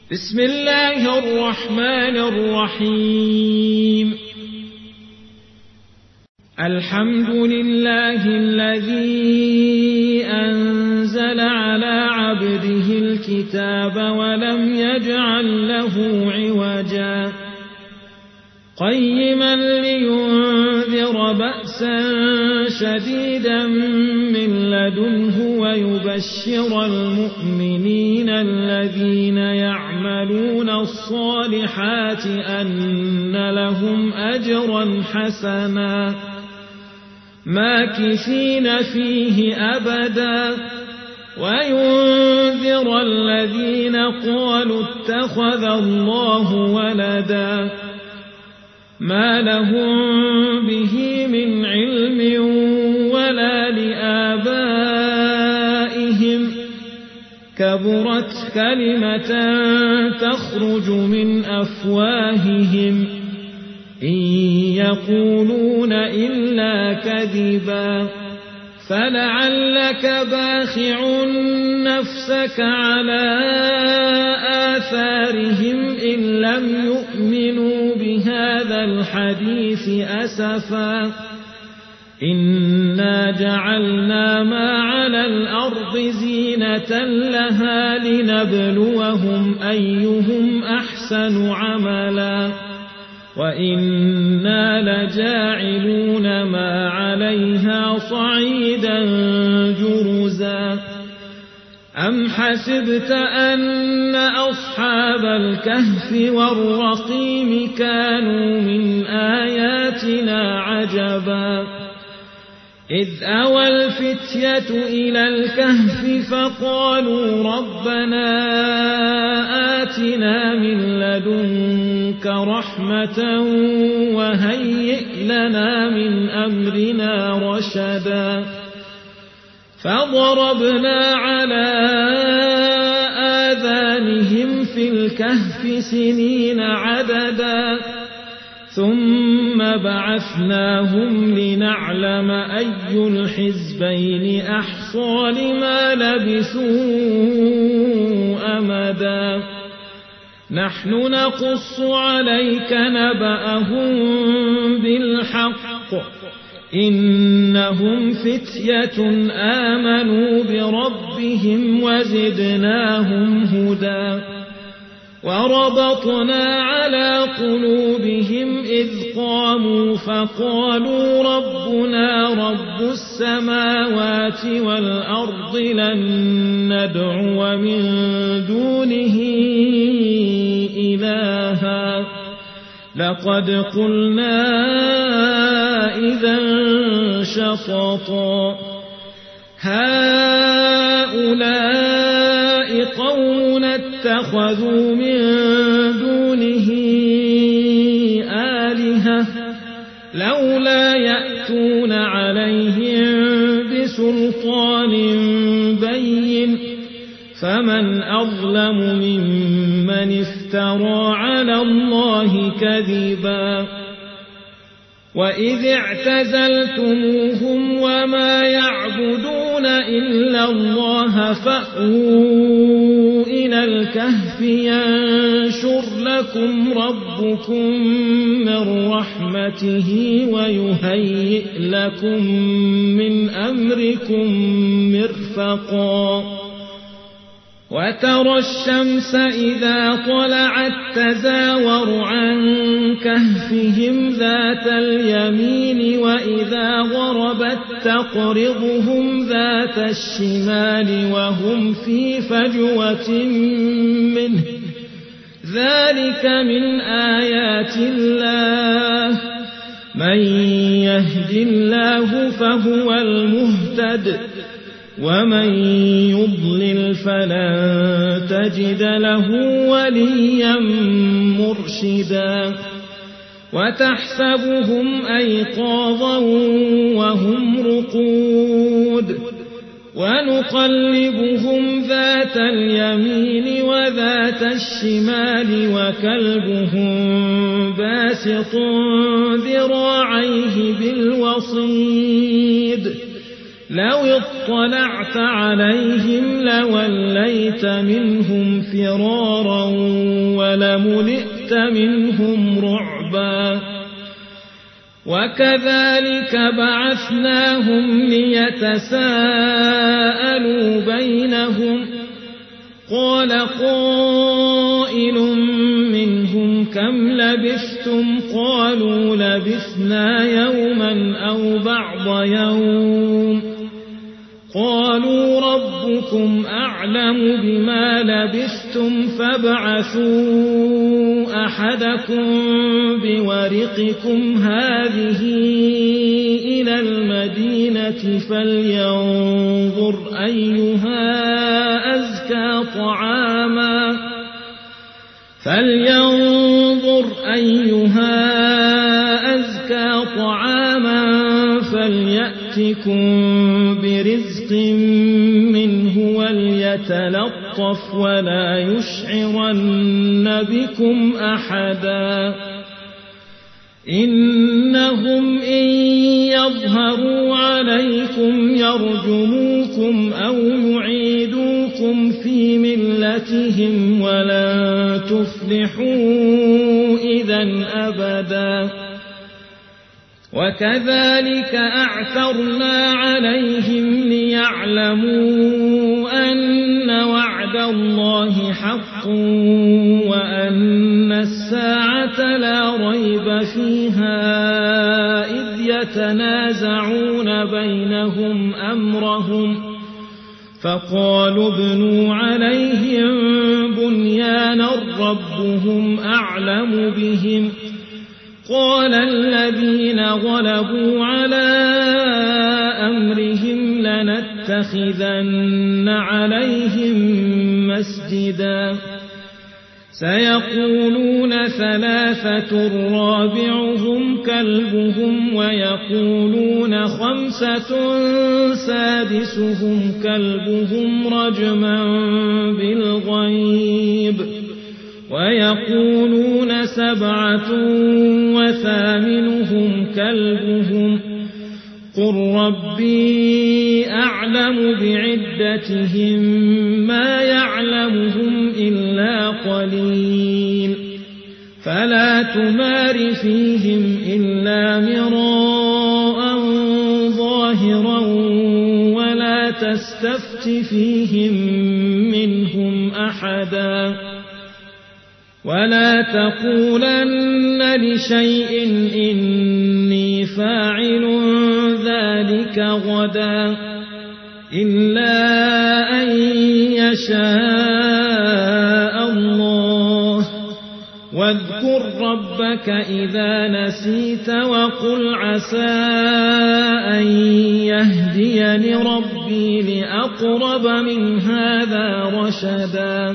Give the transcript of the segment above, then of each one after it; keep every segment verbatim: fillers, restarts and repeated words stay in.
بسم الله الرحمن الرحيم. الحمد لله الذي أنزل على عبده الكتاب ولم يجعل له عوجا قيما لينذر بأسا شديدا من لدنه ويبشر المؤمنين الذين يعملون الصالحات أن لهم أجرا حسنا ماكثين فيه أبدا وينذر الذين قالوا اتخذ الله ولدا ما لهم به من علم ولا لآبائهم كبرت كلمة تخرج من أفواههم إن يقولون إلا كذبا فلعلك باخع نفسك على آثارهم إن لم يؤمنوا بهذا الحديث أسفا إنا جعلنا ما على الأرض زينة لها لنبلوهم أيهم أحسن عملا وإنا لجاعلون ما عليها صعيدا جرزا أم حسبت أن أصحاب الكهف والرقيم كانوا من آياتنا عجبا إذ أوى الفتية إلى الكهف فقالوا ربنا آتنا من لدنك رحمة وهيئ لنا من أمرنا رشدا فضربنا على آذانهم في الكهف سنين عددا ثم بعثناهم لنعلم أي الحزبين أحصى لما لبثوا أمدا نحن نقص عليك نبأهم بالحق إنهم فتية آمنوا بربهم وزدناهم هدى وربطنا على قلوبهم إذ قاموا فقالوا ربنا رب السماوات والأرض لن ندعو من دونه إلها لقد قلنا إذا شططا هؤلاء قوم اتخذوا من دونه آلهة لولا يأتون عليهم بسلطان بين فمن أظلم ممن افترى على الله كذبا وإذ اعتزلتموهم وما يعبدون إلا الله فأووا إلى الكهف ينشر لكم ربكم من رحمته ويهيئ لكم من أمركم مرفقا وترى الشمس إذا طلعت تزاور عن كهفهم ذات اليمين وإذا غربت تقرضهم ذات الشمال وهم في فجوة منه ذلك من آيات الله من يهد الله فهو المهتد ومن يضلل فلن تجد له وليا مرشدا وتحسبهم أيقاظا وهم رقود ونقلبهم ذات اليمين وذات الشمال وكلبهم باسط ذراعيه بالوصيد لو اطلعت عليهم لوليت منهم فرارا ولملئت منهم رعبا وكذلك بعثناهم ليتساءلوا بينهم قال قائل منهم كم لبثتم قالوا لبثنا يوما أو بعض يوم قالوا ربكم أعلم بما لبثتم فابعثوا أحدكم بورقكم هذه إلى المدينة فلينظر أيها أزكى طعاما فلينظر أيها أزكى طعاما فليأتكم برزق منه وليتلطف ولا يشعرن بكم أحدا إنهم إن يظهروا عليكم يرجموكم أو يعيدوكم في ملتهم ولن تفلحوا إذا أبدا وكذلك أعثرنا عليهم ليعلموا أن وعد الله حق وأن الساعة لا ريب فيها إذ يتنازعون بينهم أمرهم فقالوا ابنوا عليهم بنيانا ربهم أعلم بهم قال الذين غلبوا على أمرهم لنتخذن عليهم مسجدا سيقولون ثلاثة رابعهم كلبهم ويقولون خمسة سادسهم كلبهم رجما بالغيب ويقولون سبعة وثامنهم كلبهم قل ربي أعلم بعدتهم ما يعلمهم إلا قليل فلا تمار فيهم إلا مراء ظاهرا ولا تستفت فيهم منهم أحدا ولا تقولن لشيء إني فاعل ذلك غدا إلا أن يشاء الله واذكر ربك إذا نسيت وقل عسى أن يهديني ربي لأقرب من هذا رشدا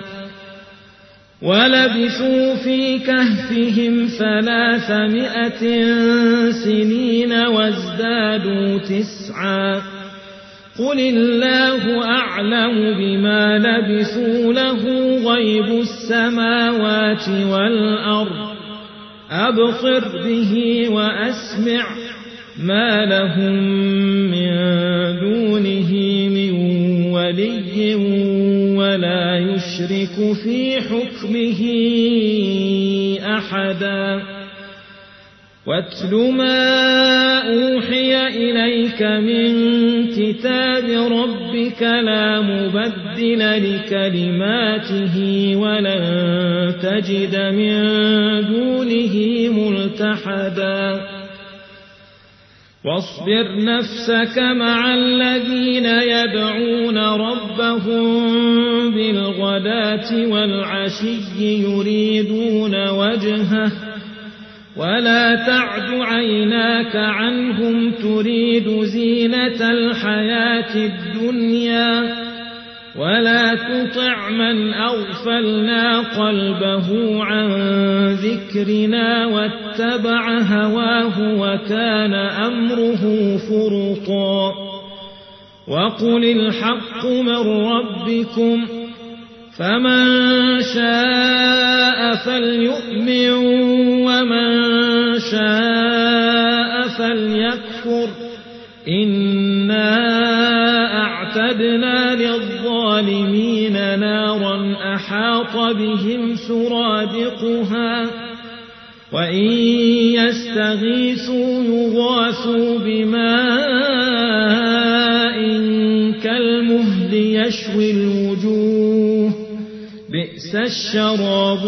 ولبثوا في كهفهم ثلاثمائة سنين وازدادوا تسعا قل الله أعلم بما لبثوا له غيب السماوات والأرض أبصر به وأسمع ما لهم من دونه من ولي ولا يشرك في حكمه أحدا واتل ما أوحي إليك من كتاب ربك لا مبدل لكلماته ولن تجد من دونه ملتحدا واصبر نفسك مع الذين يدعون ربهم بالغداة والعشي يريدون وجهه ولا تعد عيناك عنهم تريد زينة الحياة الدنيا ولا تطع من أغفلنا قلبه عن ذكرنا واتبع هواه وكان أمره فرطا وقل الحق من ربكم فمن شاء فليؤمن ومن شاء فليكفر إنا أعتدنا للظالمين نارا أحاط بهم سرادقها وإن يستغيثوا يغاثوا بماء كالمهل يشوي الوجوه بئس الشراب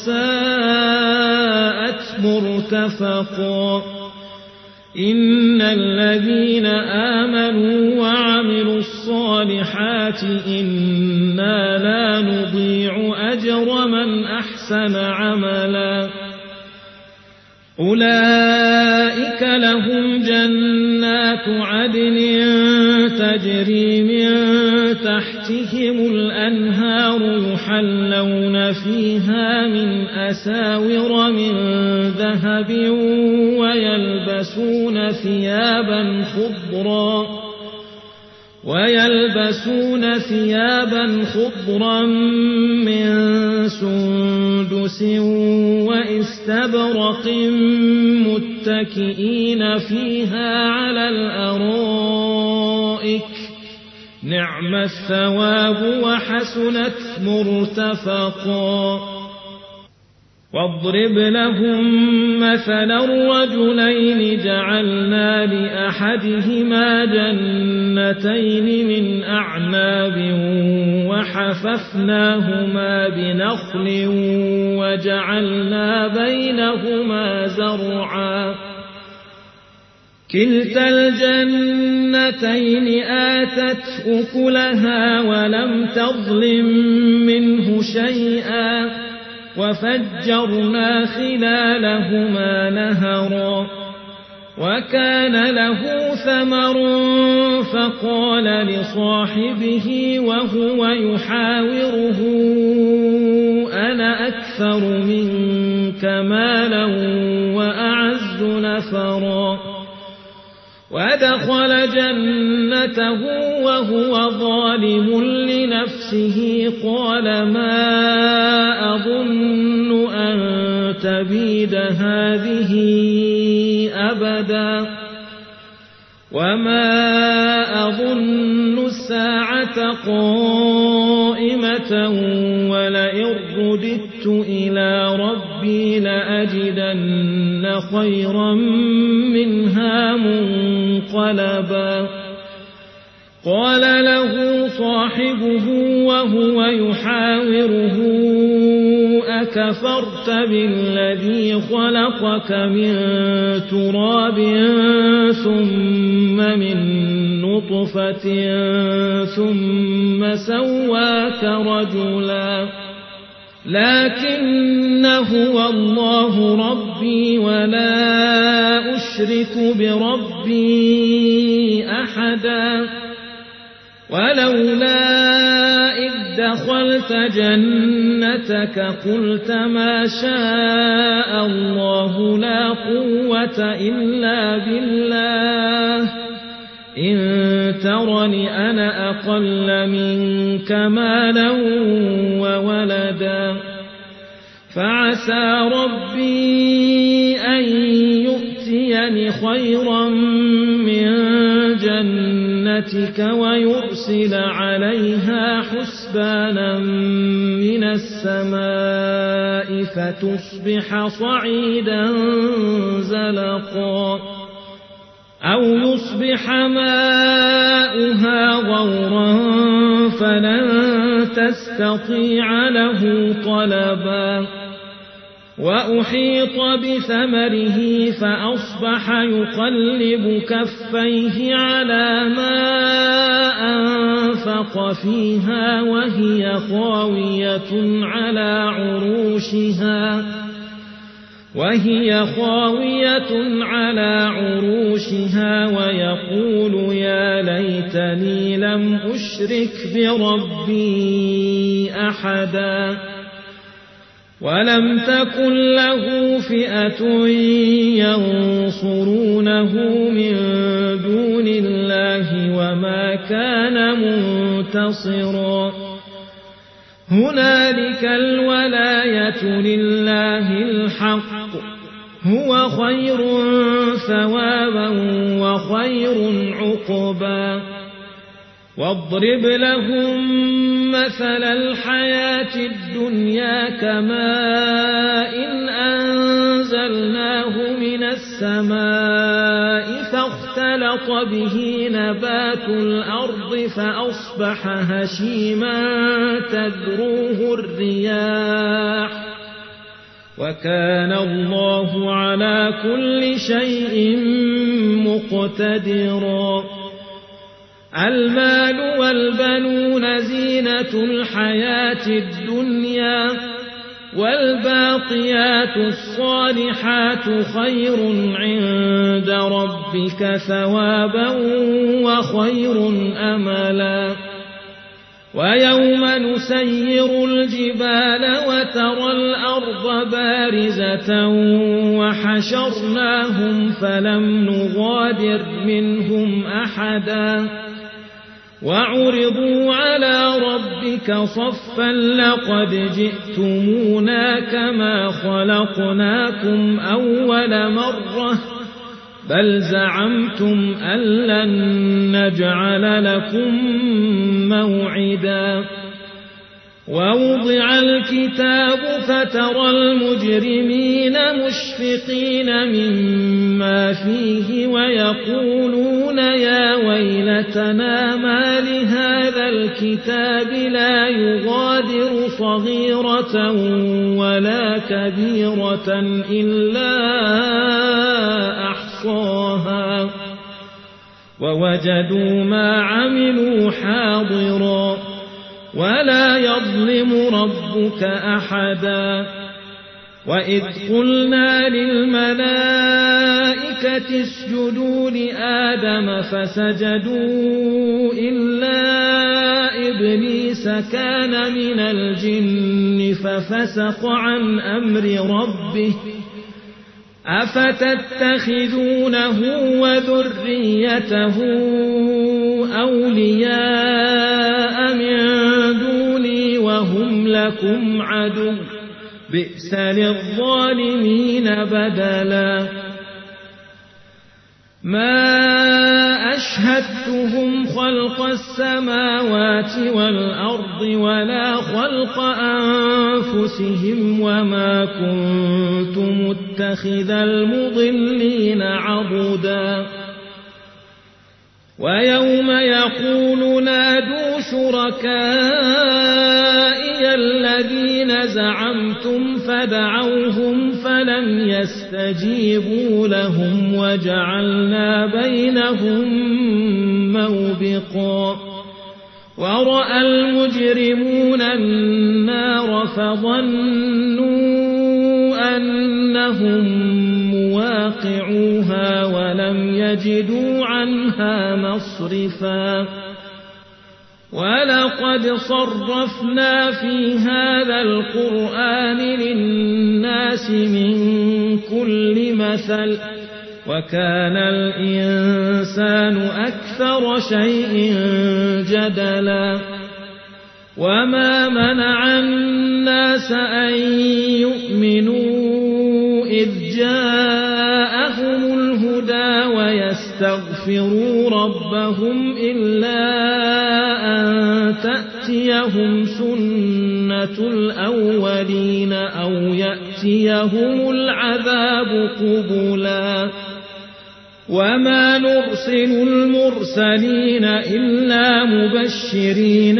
وساءت مرتفقا إن الذين آمنوا وعملوا الصالحات إنا لا نضيع أجر من أحسن عملا أولئك لهم جنات عدن تجري من تحتهم الأنهار يحلون فيها من أساور من ذهب ويلبسون ثيابا خضرا ويلبسون ثيابا خضرا من سندس واستبرق متكئين فيها على الأرائك نعم الثواب وحسنت مرتفقا واضرب لهم مثلا الرجلين جعلنا لأحدهما جنتين من أعناب وحففناهما بنخل وجعلنا بينهما زرعا كلتا الجنتين آتت أكلها ولم تظلم منه شيئا وفجرنا خلالهما نهرا وكان له ثمر فقال لصاحبه وهو يحاوره أنا أكثر منك مالا وأعز نفرا ودخل جنته وهو ظالم لنفسه قال ما أظن أن تبيد هذه أبدا وما أظن الساعة قائمة ولئن رددت إلى ربي لأجدن خيرا منها منقلبا قال له صاحبه وهو يحاوره أكفرت بالذي خلقك من تراب ثم من نطفة ثم سواك رجلا لكن هو الله ربي ولا أشرك بربي أحدا ولولا إذ دخلت جنتك قلت ما شاء الله لا قوة إلا بالله إن ترني أنا أقل منك مالا وولدا فعسى ربي أن يؤتيني خيرا من جنتك ويرسل عليها حسبانا من السماء فتصبح صعيدا زلقا أو يصبح ماؤها غورا فلن تستطيع له طلبا وأحيط بثمره فأصبح يقلب كفيه على ما أنفق فيها وهي خاوية على عروشها وهي خاوية على عروشها ويقول يا ليتني لم أشرك بربي أحدا ولم تكن له فئة ينصرونه من دون الله وما كان منتصرا هنالك الولاية لله الحق هو خير ثوابا وخير عقبا واضرب لهم مثل الحياة الدنيا كماء إن أنزلناه من السماء فاختلط به نبات الأرض فأصبح هشيما تذروه الرياح وكان الله على كل شيء مقتدرا. المال والبنون زينة الحياة الدنيا والباقيات الصالحات خير عند ربك ثوابا وخير أملا. ويوم نسير الجبال وترى الأرض بارزة وحشرناهم فلم نغادر منهم أحدا وعرضوا على ربك صفا لقد جئتمونا كما خلقناكم أول مرة بل زعمتم أن لن نجعل لكم موعدا. ووضع الكتاب فترى المجرمين مشفقين مما فيه ويقولون يا ويلتنا ما لهذا الكتاب لا يغادر صغيرة ولا كبيرة إلا أحصاها ووجدوا ما عملوا حاضرا ولا يظلم ربك أحدا. وإذ قلنا للملائكة اسجدوا لآدم فسجدوا إلا إبليس كان من الجن ففسق عن أمر ربه أفتتخذونه وذريته أولياء من دوني وهم لكم عدو بئس للظالمين بدلا. ما أشهدتهم خلق السماوات والأرض ولا خلق أنفسهم وما كنت متخذ المضلين عضدا. ويوم يقول نادوا شركائي الذين زعمتم فدعوهم فلم يستجيبوا لهم وجعلنا بينهم موبقا. ورأى المجرمون النار فظنوا أنهم مواقعوها ولم يجدوا عنها مصرفا. ولقد صرفنا في هذا القرآن للناس من كل مثل وكان الإنسان أكثر شيء جدلا. وما منع الناس أن يؤمنوا إذ جاءهم الهدى ويستغفروا ربهم إلا أن تأتيهم سنة الأولين أو يأتيهم العذاب قبلا. وما نرسل المرسلين إلا مبشرين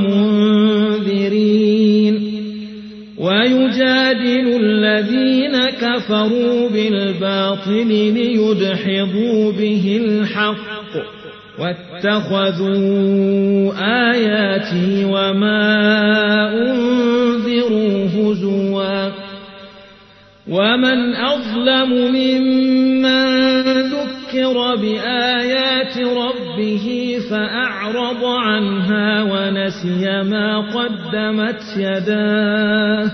ومنذرين ويجادل الذين كفروا بالباطل ليدحضوا به الحق واتخذوا آياتي وما أنذروا هزوا. ومن أظلم ممن ذكر بآيات ربه فأعرض عنها ونسي ما قدمت يداه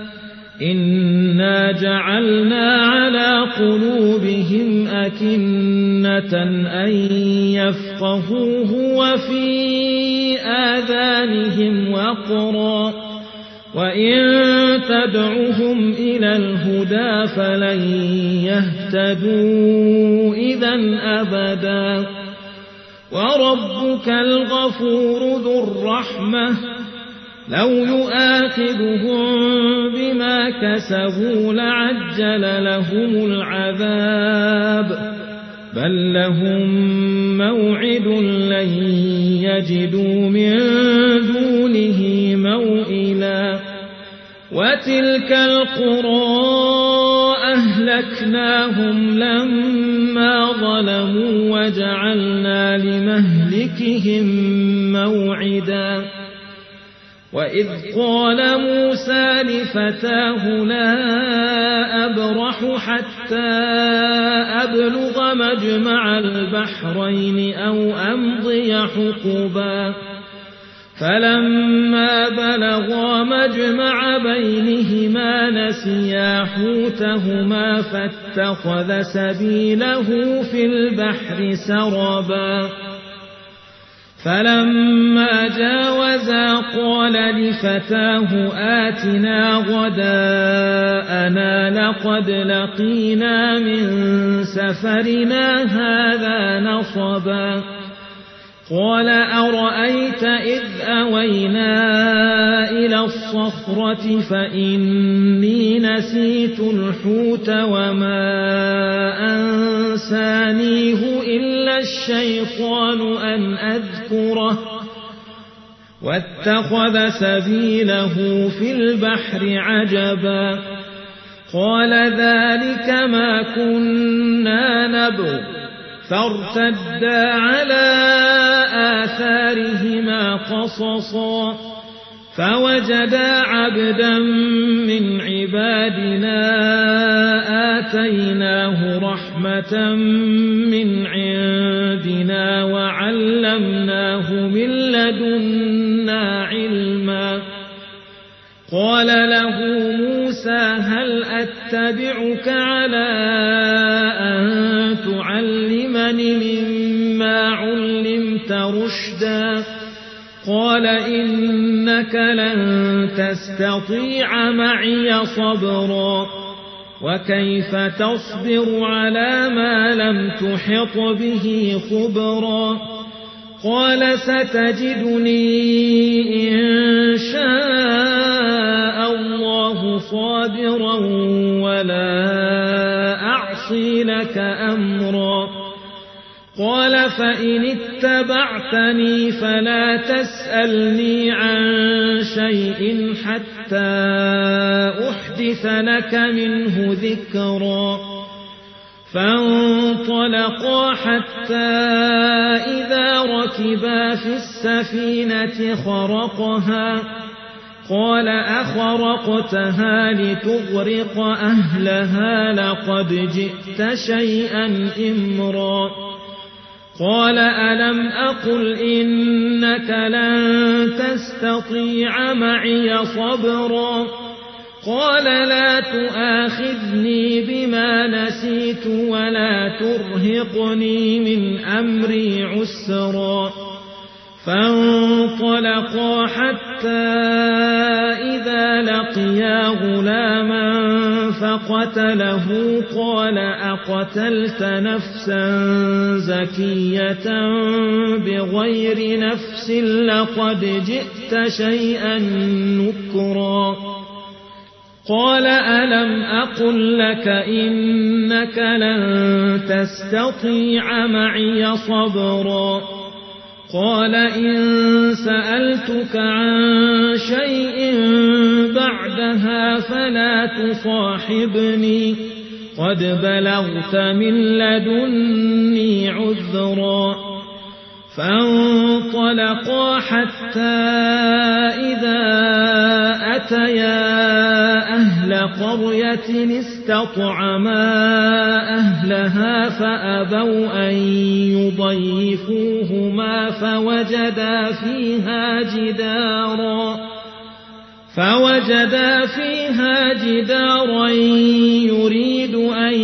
إنا جعلنا على قلوبهم أكنة أن يفقهوه وفي آذانهم وقرا وإن تدعهم إلى الهدى فلن يهتدوا إذا أبدا. وربك الغفور ذو الرحمة لو يؤاخذهم بما كسبوا لعجل لهم العذاب بل لهم موعد لن يجدوا من دونه موئلا وتلك القرى أهلكناهم لما ظلموا وجعلنا لمهلكهم موعدا وإذ قال موسى لفتاه لا أبرح حتى أبلغ مجمع البحرين أو أمضي حقبا فلما بلغا مجمع بينهما نسيا حوتهما فاتخذ سبيله في البحر سربا فلما جاوزا قال لفتاه آتنا غداءنا لقد لقينا من سفرنا هذا نصبا قال أرأيت إذ أوينا إلى الصخرة فإني نسيت الحوت وما أنسانيه إلا الشيطان أن أذكره واتخذ سبيله في البحر عجبا قال ذلك ما كنا نبغ فارتدا على آثارهما قصصا فوجدا عبدا من عبادنا آتيناه رحمة من عندنا وعلمناه من لدنا علما قال له موسى هل أتبعك على أن تعلمني مما علمت رشدا قال إنك لن تستطيع معي صبرا وكيف تصبر على ما لم تحط به خبرا قال ستجدني إن شاء الله صابرا ولا أعصي لك أمرا قال فإن اتبعتني فلا تسألني عن شيء حتى أحدث لك منه ذكرا فانطلقا حتى إذا ركبا في السفينة خرقها قال أخرقتها لتغرق أهلها لقد جئت شيئا إمرا قال ألم أقل إنك لن تستطيع معي صبرا قال لا تؤاخذني بما نسيت ولا ترهقني من أمري عسرا فانطلقا حتى إذا لقيا غلاما فقتله قال أقتلت نفسا زكية بغير نفس لقد جئت شيئا نكرا قال ألم أقل لك إنك لن تستطيع معي صبرا قال إن سألتك عن شيء بعدها فلا تصاحبني قد بلغت من لدني عذرا فانطلقا حتى إذا أتيا أهل قرية استطعما أهلها فأبوا أن يضيفوهما فوجدا فيها جدارا فوجدا فيها جدارا يريد أن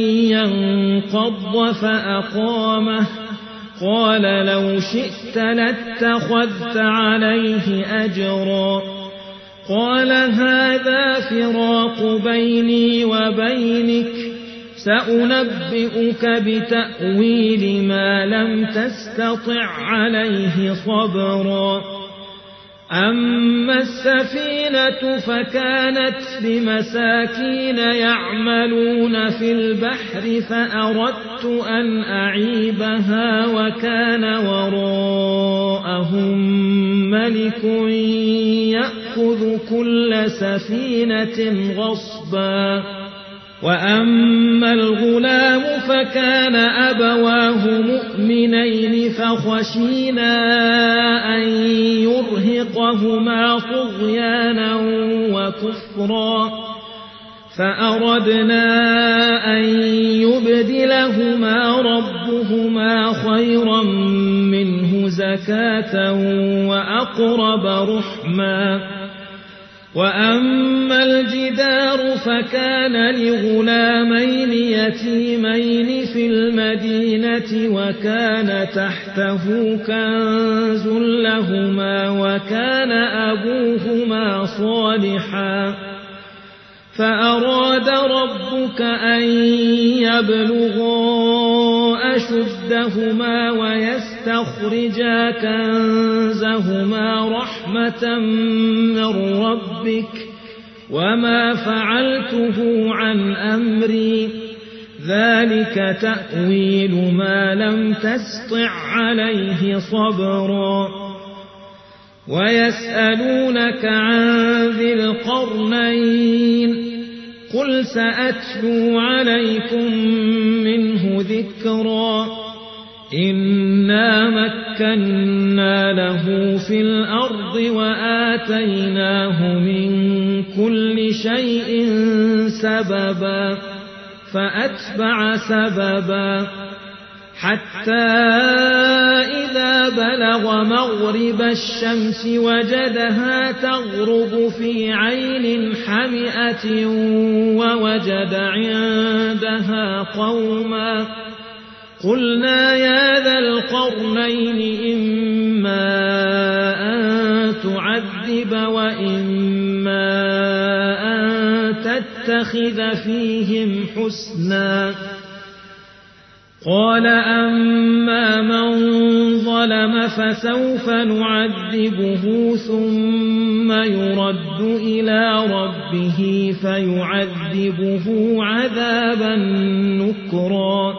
ينقض فأقامه قال لو شئت لاتخذت عليه أجرا قال هذا فراق بيني وبينك سأنبئك بتأويل ما لم تستطع عليه صبرا أما السفينة فكانت لمساكين يعملون في البحر فأردت أن أعيبها وكان وراءهم ملك يأخذ كل سفينة غصبا وأما الغلام فكان أبواه مؤمنين فخشينا أن يرهقهما طغيانا وكفرا فأردنا أن يبدلهما ربهما خيرا منه زكاة وأقرب رحما وأما الجدار فكان لغلامين يتيمين في المدينة وكان تحته كنز لهما وكان أبوهما صالحا فأراد ربك أن يبلغا أشدهما ويستخرجا كنزهما رحمة من ربك وما فعلته عن أمري ذلك تأويل ما لم تسطع عليه صبرا ويسألونك عن ذي القرنين قل سأتلو عليكم منه ذكرا إنا مكنا له في الأرض وآتيناه من كل شيء سببا فأتبع سببا حتى إذا بلغ مغرب الشمس وجدها تغرب في عين حمئة ووجد عندها قوما قلنا يا ذا القرنين إما أن تعذب وإما أن تتخذ فيهم حسنا قال أما من ظلم فسوف نعذبه ثم يرد إلى ربه فيعذبه عذابا نكرا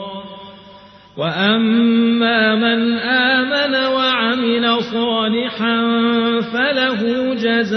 وأما من آمن وعمل صالحا فله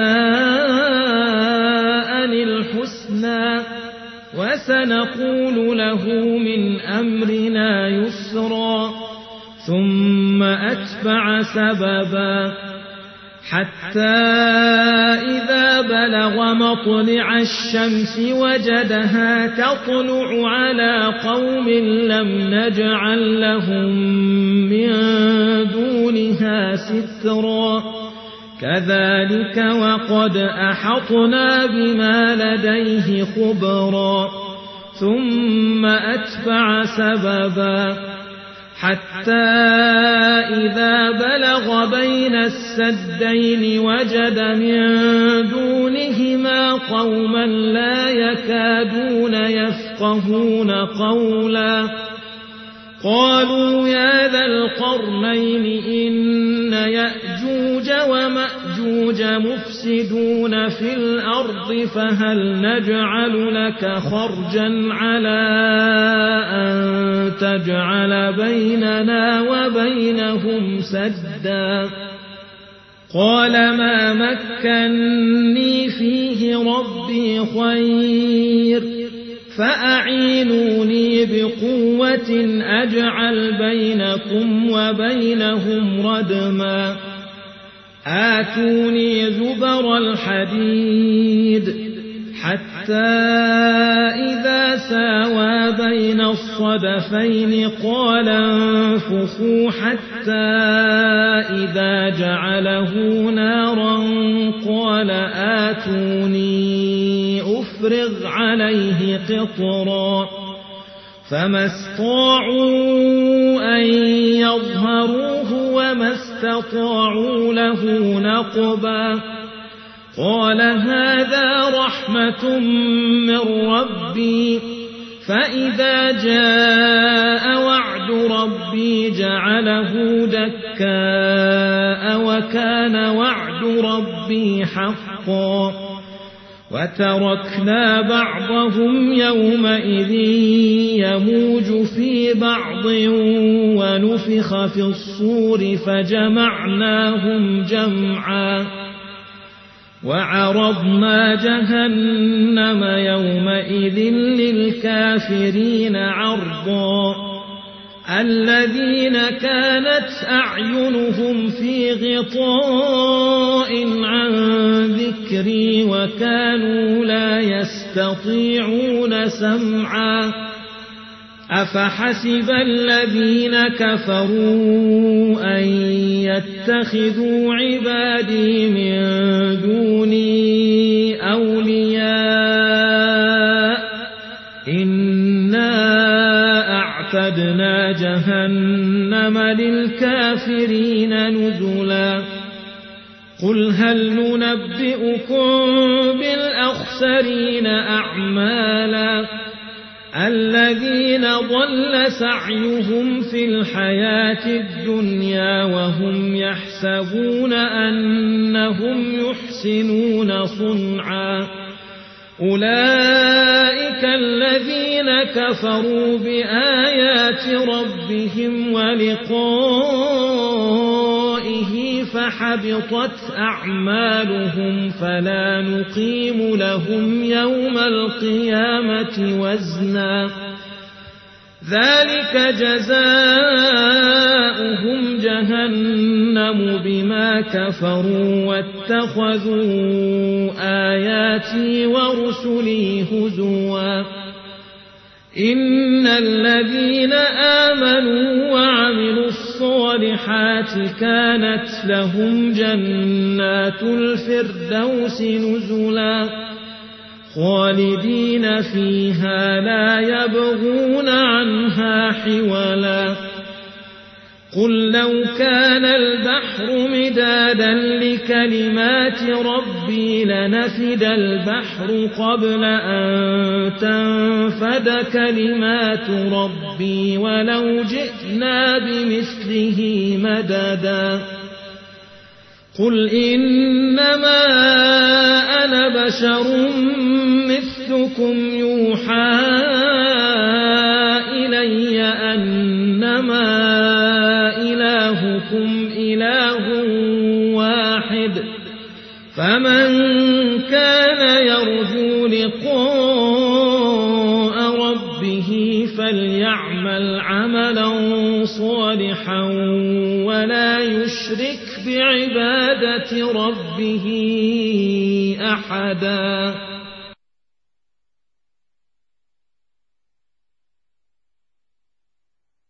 جزاء الحسنى وسنقول له من أمرنا يسرا ثم أتبع سببا حتى إذا بلغ مطلع الشمس وجدها تطلع على قوم لم نجعل لهم من دونها سترا كذلك وقد أحطنا بما لديه خبرا ثم أتبع سببا حتى إذا بلغ بين السدين وجد من دونهما قوما لا يكادون يفقهون قولا قالوا يا ذا القرنين إن يأجوج ومأجوج مفسدون في الأرض فهل نجعل لك خرجا على أن تجعل بيننا وبينهم سدا قال ما مكني فيه ربي خير فأعينوني بقوة أجعل بينكم وبينهم ردما آتوني زبر الحديد حتى إذا ساوى بين الصدفين قال انفخوا حتى إذا جعله نارا قال آتوني أفرغ عليه قطرا فما استطاعوا أن يظهروه وما استطاعوا له نقبا قال هذا رحمة من ربي فإذا جاء وعد ربي جعله دكاء وكان وعد ربي حقا وتركنا بعضهم يومئذ يموج في بعض ونفخ في الصور فجمعناهم جمعا وعرضنا جهنم يومئذ للكافرين عرضا الذين كانت أعينهم في غطاء عن ذكري وكانوا لا يستطيعون سمعا أفحسب الذين كفروا أن يتخذوا عبادي من دوني أولياء إنا أعتدنا جهنم للكافرين نزلا قل هل ننبئكم بالأخسرين أعمالا الذين ضل سعيهم في الحياة الدنيا وهم يحسبون أنهم يحسنون صنعا أولئك الذين كفروا بآيات ربهم ولقائه فحبطت أعمالهم فلا نقيم لهم يوم القيامة وزنا ذلك جزاؤهم جهنم بما كفروا واتخذوا آياتي ورسلي هزوا إن الذين آمنوا وعملوا الصالحات كانت لهم جنات الفردوس نزلا خالدين فيها لا يبغون عنها حولا قل لو كان البحر مدادا لكلمات ربي لنفد البحر قبل أن تنفد كلمات ربي ولو جئنا بمثله مددا قل إنما أنا بشر مثلكم يوحى إلي أنما إلهكم إله واحد فمن كان يرجو لقاء ربه فليعمل عملا صالحا ولا يشرك بعبادة ربه أحدا.